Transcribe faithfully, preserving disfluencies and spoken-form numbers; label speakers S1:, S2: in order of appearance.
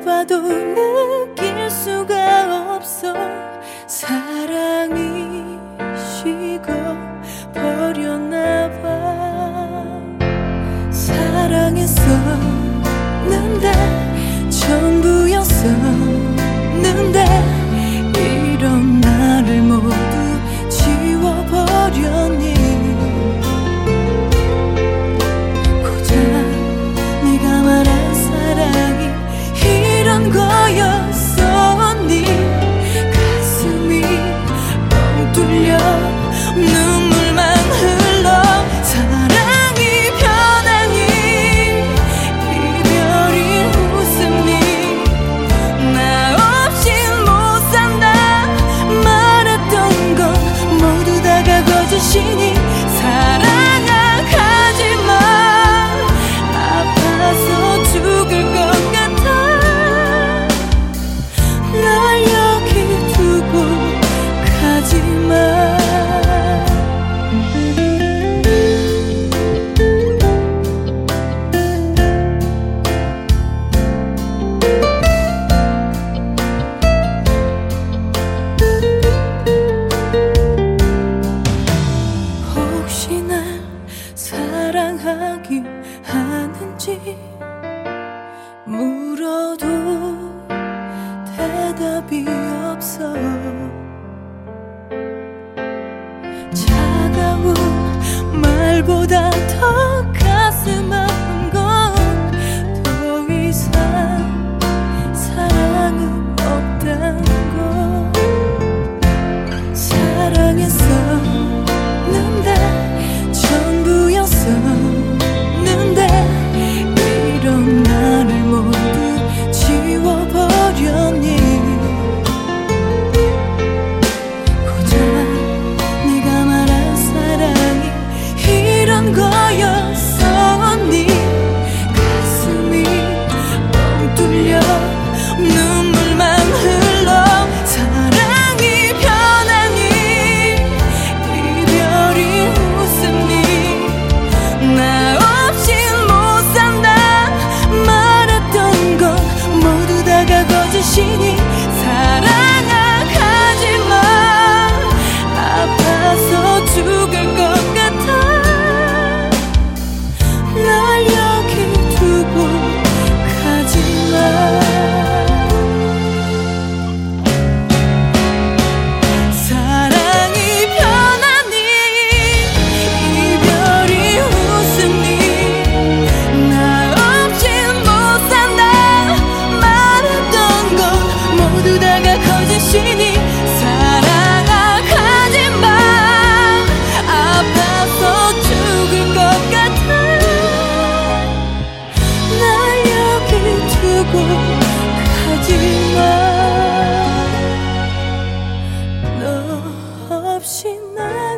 S1: 해봐도 느낄 수가 없어. 사랑이 식어버렸나봐. 사랑했었는데 전부였었는데 이런 나를 모두 지워버렸니. 고작 네가 말한 사랑이 이런 거였었니. 가슴이 뻥 뚫려 눈물만 흘러. 사랑이 변하니 이별이 웃음니. 나 없인 못 산다 말했던 건 모두 다가 거짓이니. 사랑아 가지마. 아파서 죽을 것 같아. 날 여기 두고 가지마. 혹시 날 사랑하긴 하는지 물어도 대답이 없어. 차가운 말보다 더 가슴 아픈 건 더 이상 사랑은 없단 걸. 사랑했었는데 전부였었는데 이런 나를 모두 지워버렸니. 고작 네가 말한 사랑이 이런 거였었니. 가슴이 뻥 뚫려 눈물만 흘러. 사랑이 변하니 이별이 웃음니. 나 없인 못 산다 말했던 건 모두 다가 거짓이니. 사랑아 가지마. 아파서 죽을 것 같아. 날 여기 두고 가지마. 사랑이 변하니 이별이 웃음니. 나 없인 못 산다 말했던 건 모두 다가 거짓이니. 사랑아 가지마. 아파서 죽을 것 같아. 날 여기 두고 가지마. 너 없이 나